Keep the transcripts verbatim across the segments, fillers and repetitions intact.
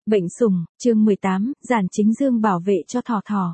Bệnh sủng, chương mười tám, Giản Chính Dương bảo vệ cho thỏ thỏ.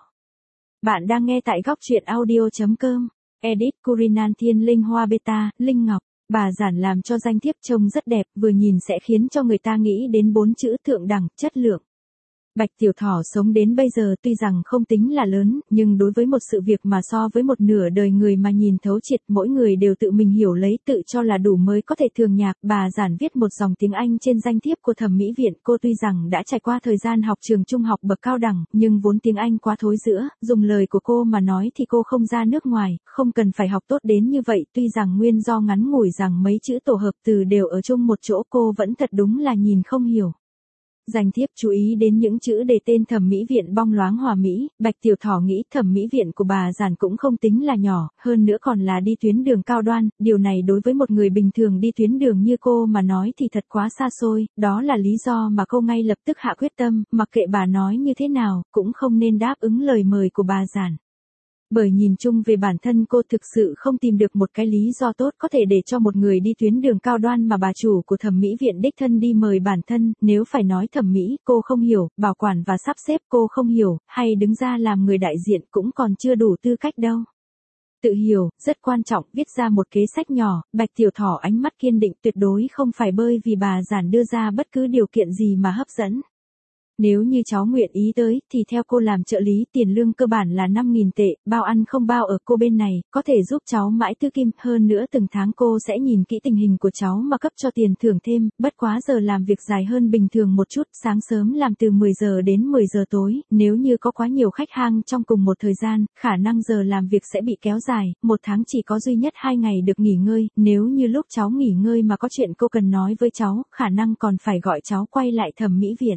Bạn đang nghe tại góc truyện audio chấm com. Edit Curinan Thiên Linh Hoa Beta, Linh Ngọc. Bà Giản làm cho danh thiếp trông rất đẹp, vừa nhìn sẽ khiến cho người ta nghĩ đến bốn chữ thượng đẳng, chất lượng. Bạch Tiểu Thỏ sống đến bây giờ tuy rằng không tính là lớn, nhưng đối với một sự việc mà so với một nửa đời người mà nhìn thấu triệt, mỗi người đều tự mình hiểu lấy, tự cho là đủ mới có thể thường nhạc. Bà Giản viết một dòng tiếng Anh trên danh thiếp của thẩm mỹ viện. Cô tuy rằng đã trải qua thời gian học trường trung học bậc cao đẳng, nhưng vốn tiếng Anh quá thối rữa, dùng lời của cô mà nói thì cô không ra nước ngoài, không cần phải học tốt đến như vậy. Tuy rằng nguyên do ngắn ngủi rằng mấy chữ tổ hợp từ đều ở chung một chỗ, cô vẫn thật đúng là nhìn không hiểu. Danh thiếp chú ý đến những chữ đề tên thẩm mỹ viện bong loáng hòa mỹ. Bạch Tiểu Thỏ nghĩ thẩm mỹ viện của bà Giản cũng không tính là nhỏ, hơn nữa còn là đi tuyến đường cao đoan, điều này đối với một người bình thường đi tuyến đường như cô mà nói thì thật quá xa xôi, đó là lý do mà cô ngay lập tức hạ quyết tâm, mặc kệ bà nói như thế nào, cũng không nên đáp ứng lời mời của bà Giản. Bởi nhìn chung về bản thân cô thực sự không tìm được một cái lý do tốt có thể để cho một người đi tuyến đường cao đoan mà bà chủ của thẩm mỹ viện đích thân đi mời bản thân. Nếu phải nói thẩm mỹ cô không hiểu, bảo quản và sắp xếp cô không hiểu, hay đứng ra làm người đại diện cũng còn chưa đủ tư cách đâu. Tự hiểu, rất quan trọng, viết ra một kế sách nhỏ. Bạch Tiểu Thỏ ánh mắt kiên định, tuyệt đối không phải bơi vì bà Giản đưa ra bất cứ điều kiện gì mà hấp dẫn. Nếu như cháu nguyện ý tới, thì theo cô làm trợ lý, tiền lương cơ bản là năm nghìn tệ, bao ăn không bao ở cô bên này, có thể giúp cháu mãi tư kim. Hơn nữa từng tháng cô sẽ nhìn kỹ tình hình của cháu mà cấp cho tiền thưởng thêm, bất quá giờ làm việc dài hơn bình thường một chút, sáng sớm làm từ mười giờ đến mười giờ tối, nếu như có quá nhiều khách hàng trong cùng một thời gian, khả năng giờ làm việc sẽ bị kéo dài, một tháng chỉ có duy nhất hai ngày được nghỉ ngơi, nếu như lúc cháu nghỉ ngơi mà có chuyện cô cần nói với cháu, khả năng còn phải gọi cháu quay lại thẩm mỹ viện.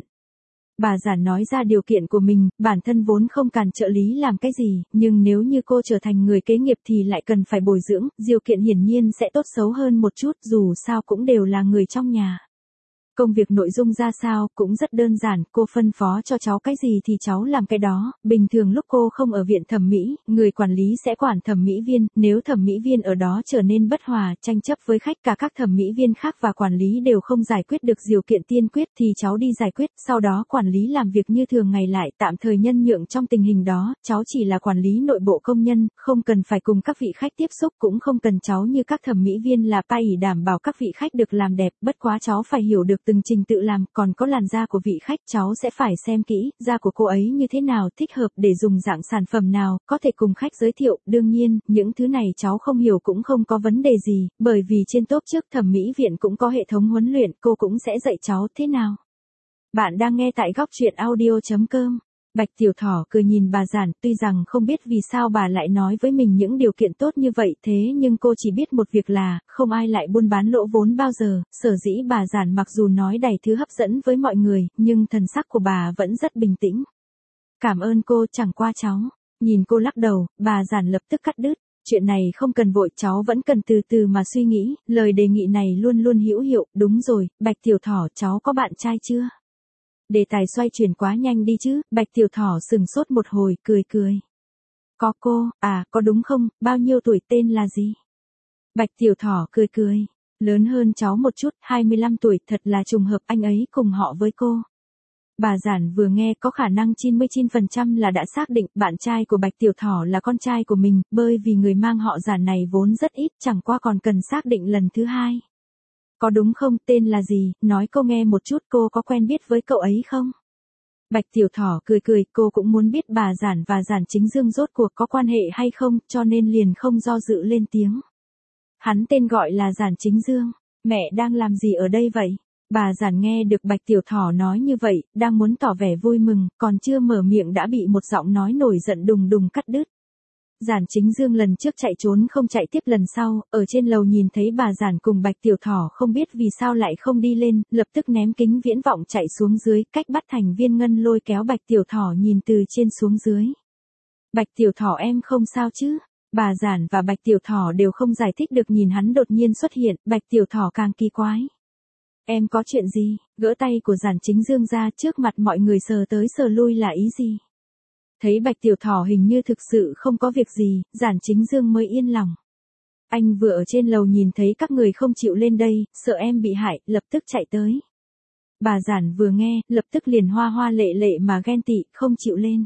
Bà Giản nói ra điều kiện của mình, bản thân vốn không cần trợ lý làm cái gì, nhưng nếu như cô trở thành người kế nghiệp thì lại cần phải bồi dưỡng, điều kiện hiển nhiên sẽ tốt xấu hơn một chút, dù sao cũng đều là người trong nhà. Công việc nội dung ra sao cũng rất đơn giản, cô phân phó cho cháu cái gì thì cháu làm cái đó. Bình thường lúc cô không ở viện thẩm mỹ, người quản lý sẽ quản thẩm mỹ viên, nếu thẩm mỹ viên ở đó trở nên bất hòa, tranh chấp với khách, cả các thẩm mỹ viên khác và quản lý đều không giải quyết được điều kiện tiên quyết thì cháu đi giải quyết, sau đó quản lý làm việc như thường ngày lại, tạm thời nhân nhượng trong tình hình đó, cháu chỉ là quản lý nội bộ công nhân, không cần phải cùng các vị khách tiếp xúc, cũng không cần cháu như các thẩm mỹ viên là pa ỷ đảm bảo các vị khách được làm đẹp, bất quá cháu phải hiểu được từng trình tự làm, còn có làn da của vị khách cháu sẽ phải xem kỹ, da của cô ấy như thế nào, thích hợp để dùng dạng sản phẩm nào, có thể cùng khách giới thiệu. Đương nhiên, những thứ này cháu không hiểu cũng không có vấn đề gì, bởi vì trên top trước thẩm mỹ viện cũng có hệ thống huấn luyện, cô cũng sẽ dạy cháu thế nào. Bạn đang nghe tại góc truyện audio chấm com. Bạch Tiểu Thỏ cười nhìn bà Giản, tuy rằng không biết vì sao bà lại nói với mình những điều kiện tốt như vậy, thế nhưng cô chỉ biết một việc là, không ai lại buôn bán lỗ vốn bao giờ. Sở dĩ bà Giản mặc dù nói đầy thứ hấp dẫn với mọi người, nhưng thần sắc của bà vẫn rất bình tĩnh. Cảm ơn cô, chẳng qua cháu. Nhìn cô lắc đầu, bà Giản lập tức cắt đứt. Chuyện này không cần vội, cháu vẫn cần từ từ mà suy nghĩ, lời đề nghị này luôn luôn hữu hiệu. Đúng rồi, Bạch Tiểu Thỏ, cháu có bạn trai chưa? Đề tài xoay chuyển quá nhanh đi chứ. Bạch Tiểu Thỏ sừng sốt một hồi, cười cười. Có cô, à, có đúng không, bao nhiêu tuổi, tên là gì? Bạch Tiểu Thỏ cười cười. Lớn hơn cháu một chút, hai mươi lăm tuổi, thật là trùng hợp, anh ấy cùng họ với cô. Bà Giản vừa nghe có khả năng chín mươi chín phần trăm là đã xác định bạn trai của Bạch Tiểu Thỏ là con trai của mình, bởi vì người mang họ Giản này vốn rất ít, chẳng qua còn cần xác định lần thứ hai. Có đúng không, tên là gì, nói cô nghe một chút, cô có quen biết với cậu ấy không? Bạch Tiểu Thỏ cười cười, cô cũng muốn biết bà Giản và Giản Chính Dương rốt cuộc có quan hệ hay không, cho nên liền không do dự lên tiếng. Hắn tên gọi là Giản Chính Dương, mẹ đang làm gì ở đây vậy? Bà Giản nghe được Bạch Tiểu Thỏ nói như vậy, đang muốn tỏ vẻ vui mừng, còn chưa mở miệng đã bị một giọng nói nổi giận đùng đùng cắt đứt. Giản Chính Dương lần trước chạy trốn không chạy tiếp lần sau, ở trên lầu nhìn thấy bà Giản cùng Bạch Tiểu Thỏ không biết vì sao lại không đi lên, lập tức ném kính viễn vọng chạy xuống dưới, cách bắt thành viên ngân lôi kéo Bạch Tiểu Thỏ nhìn từ trên xuống dưới. Bạch Tiểu Thỏ, em không sao chứ? Bà Giản và Bạch Tiểu Thỏ đều không giải thích được, nhìn hắn đột nhiên xuất hiện, Bạch Tiểu Thỏ càng kỳ quái. Em có chuyện gì? Gỡ tay của Giản Chính Dương ra, trước mặt mọi người sờ tới sờ lui là ý gì? Thấy Bạch Tiểu Thỏ hình như thực sự không có việc gì, Giản Chính Dương mới yên lòng. Anh vừa ở trên lầu nhìn thấy các người không chịu lên đây, sợ em bị hại, lập tức chạy tới. Bà Giản vừa nghe, lập tức liền hoa hoa lệ lệ mà ghen tị, không chịu lên.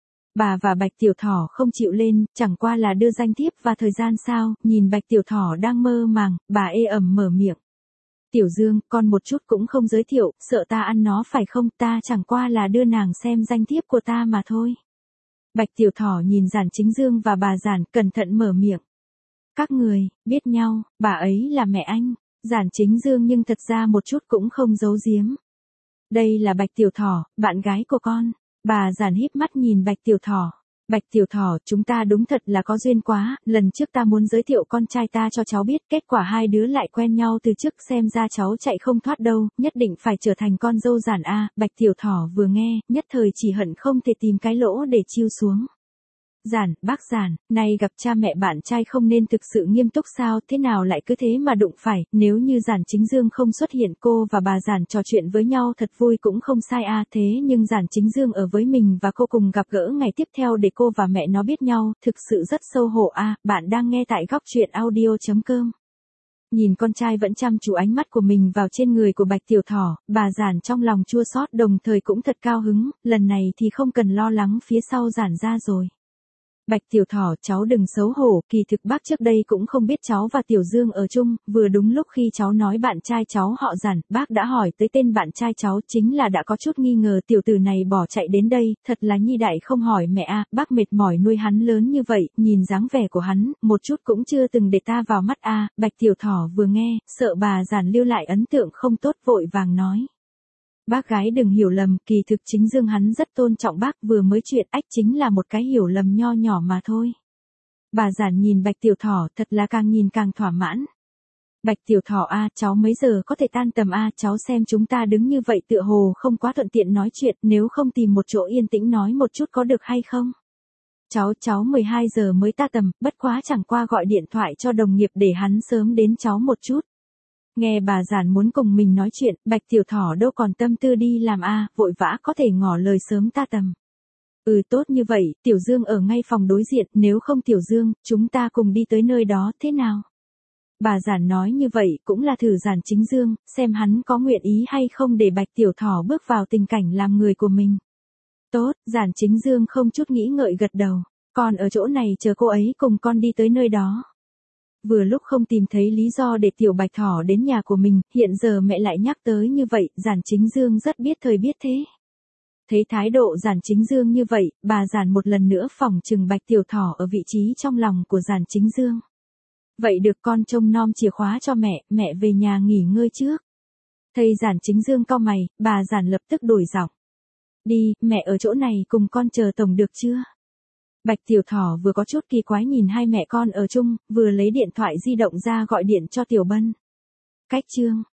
Bà và Bạch Tiểu Thỏ không chịu lên, chẳng qua là đưa danh thiếp và thời gian sao, nhìn Bạch Tiểu Thỏ đang mơ màng, bà ê ẩm mở miệng. Tiểu Dương, con một chút cũng không giới thiệu, sợ ta ăn nó phải không, ta chẳng qua là đưa nàng xem danh thiếp của ta mà thôi. Bạch Tiểu Thỏ nhìn Giản Chính Dương và bà Giản, cẩn thận mở miệng. Các người, biết nhau, bà ấy là mẹ anh. Giản Chính Dương nhưng thật ra một chút cũng không giấu giếm. Đây là Bạch Tiểu Thỏ, bạn gái của con. Bà Giản híp mắt nhìn Bạch Tiểu Thỏ. Bạch Tiểu Thỏ, chúng ta đúng thật là có duyên quá, lần trước ta muốn giới thiệu con trai ta cho cháu biết, kết quả hai đứa lại quen nhau từ trước, xem ra cháu chạy không thoát đâu, nhất định phải trở thành con dâu Giản a. Bạch Tiểu Thỏ vừa nghe, nhất thời chỉ hận không thể tìm cái lỗ để chiêu xuống. Giản, bác Giản, nay gặp cha mẹ bạn trai không nên thực sự nghiêm túc sao, thế nào lại cứ thế mà đụng phải, nếu như Giản Chính Dương không xuất hiện cô và bà Giản trò chuyện với nhau thật vui cũng không sai a, thế nhưng Giản Chính Dương ở với mình và cô cùng gặp gỡ ngày tiếp theo để cô và mẹ nó biết nhau, thực sự rất xấu hổ a. Bạn đang nghe tại góc truyện audio chấm com. Nhìn con trai vẫn chăm chú ánh mắt của mình vào trên người của Bạch Tiểu Thỏ, bà Giản trong lòng chua xót đồng thời cũng thật cao hứng, lần này thì không cần lo lắng phía sau Giản ra rồi. Bạch Tiểu Thỏ, cháu đừng xấu hổ, kỳ thực bác trước đây cũng không biết cháu và Tiểu Dương ở chung, vừa đúng lúc khi cháu nói bạn trai cháu họ Giản, bác đã hỏi tới tên bạn trai cháu, chính là đã có chút nghi ngờ tiểu tử này bỏ chạy đến đây, thật là nhi đại không hỏi mẹ a, bác mệt mỏi nuôi hắn lớn như vậy, nhìn dáng vẻ của hắn, một chút cũng chưa từng để ta vào mắt a. Bạch Tiểu Thỏ vừa nghe, sợ bà Giản lưu lại ấn tượng không tốt vội vàng nói. Bác gái đừng hiểu lầm, kỳ thực Chính Dương hắn rất tôn trọng bác, vừa mới chuyện ách chính là một cái hiểu lầm nho nhỏ mà thôi. Bà Giản nhìn Bạch Tiểu Thỏ thật là càng nhìn càng thỏa mãn. Bạch Tiểu Thỏ a, cháu mấy giờ có thể tan tầm a, cháu xem chúng ta đứng như vậy tựa hồ không quá thuận tiện nói chuyện, nếu không tìm một chỗ yên tĩnh nói một chút có được hay không? Cháu, cháu mười hai giờ mới ta tầm, bất quá chẳng qua gọi điện thoại cho đồng nghiệp để hắn sớm đến cháu một chút. Nghe bà Giản muốn cùng mình nói chuyện, Bạch Tiểu Thỏ đâu còn tâm tư đi làm a, vội vã có thể ngỏ lời sớm ta tầm. Ừ tốt như vậy, Tiểu Dương ở ngay phòng đối diện, nếu không Tiểu Dương, chúng ta cùng đi tới nơi đó, thế nào? Bà Giản nói như vậy cũng là thử Giản Chính Dương, xem hắn có nguyện ý hay không để Bạch Tiểu Thỏ bước vào tình cảnh làm người của mình. Tốt, Giản Chính Dương không chút nghĩ ngợi gật đầu, còn ở chỗ này chờ cô ấy cùng con đi tới nơi đó. Vừa lúc không tìm thấy lý do để Tiểu Bạch Thỏ đến nhà của mình, hiện giờ mẹ lại nhắc tới như vậy, Giản Chính Dương rất biết thời biết thế. Thấy thái độ Giản Chính Dương như vậy, bà Giản một lần nữa phỏng chừng Bạch Tiểu Thỏ ở vị trí trong lòng của Giản Chính Dương. Vậy được, con trông nom chìa khóa cho mẹ, mẹ về nhà nghỉ ngơi trước. Thấy Giản Chính Dương cau mày, bà Giản lập tức đổi giọng. Đi, mẹ ở chỗ này cùng con chờ tổng được chưa? Bạch Tiểu Thỏ vừa có chút kỳ quái nhìn hai mẹ con ở chung, vừa lấy điện thoại di động ra gọi điện cho Tiểu Bân. Cách chương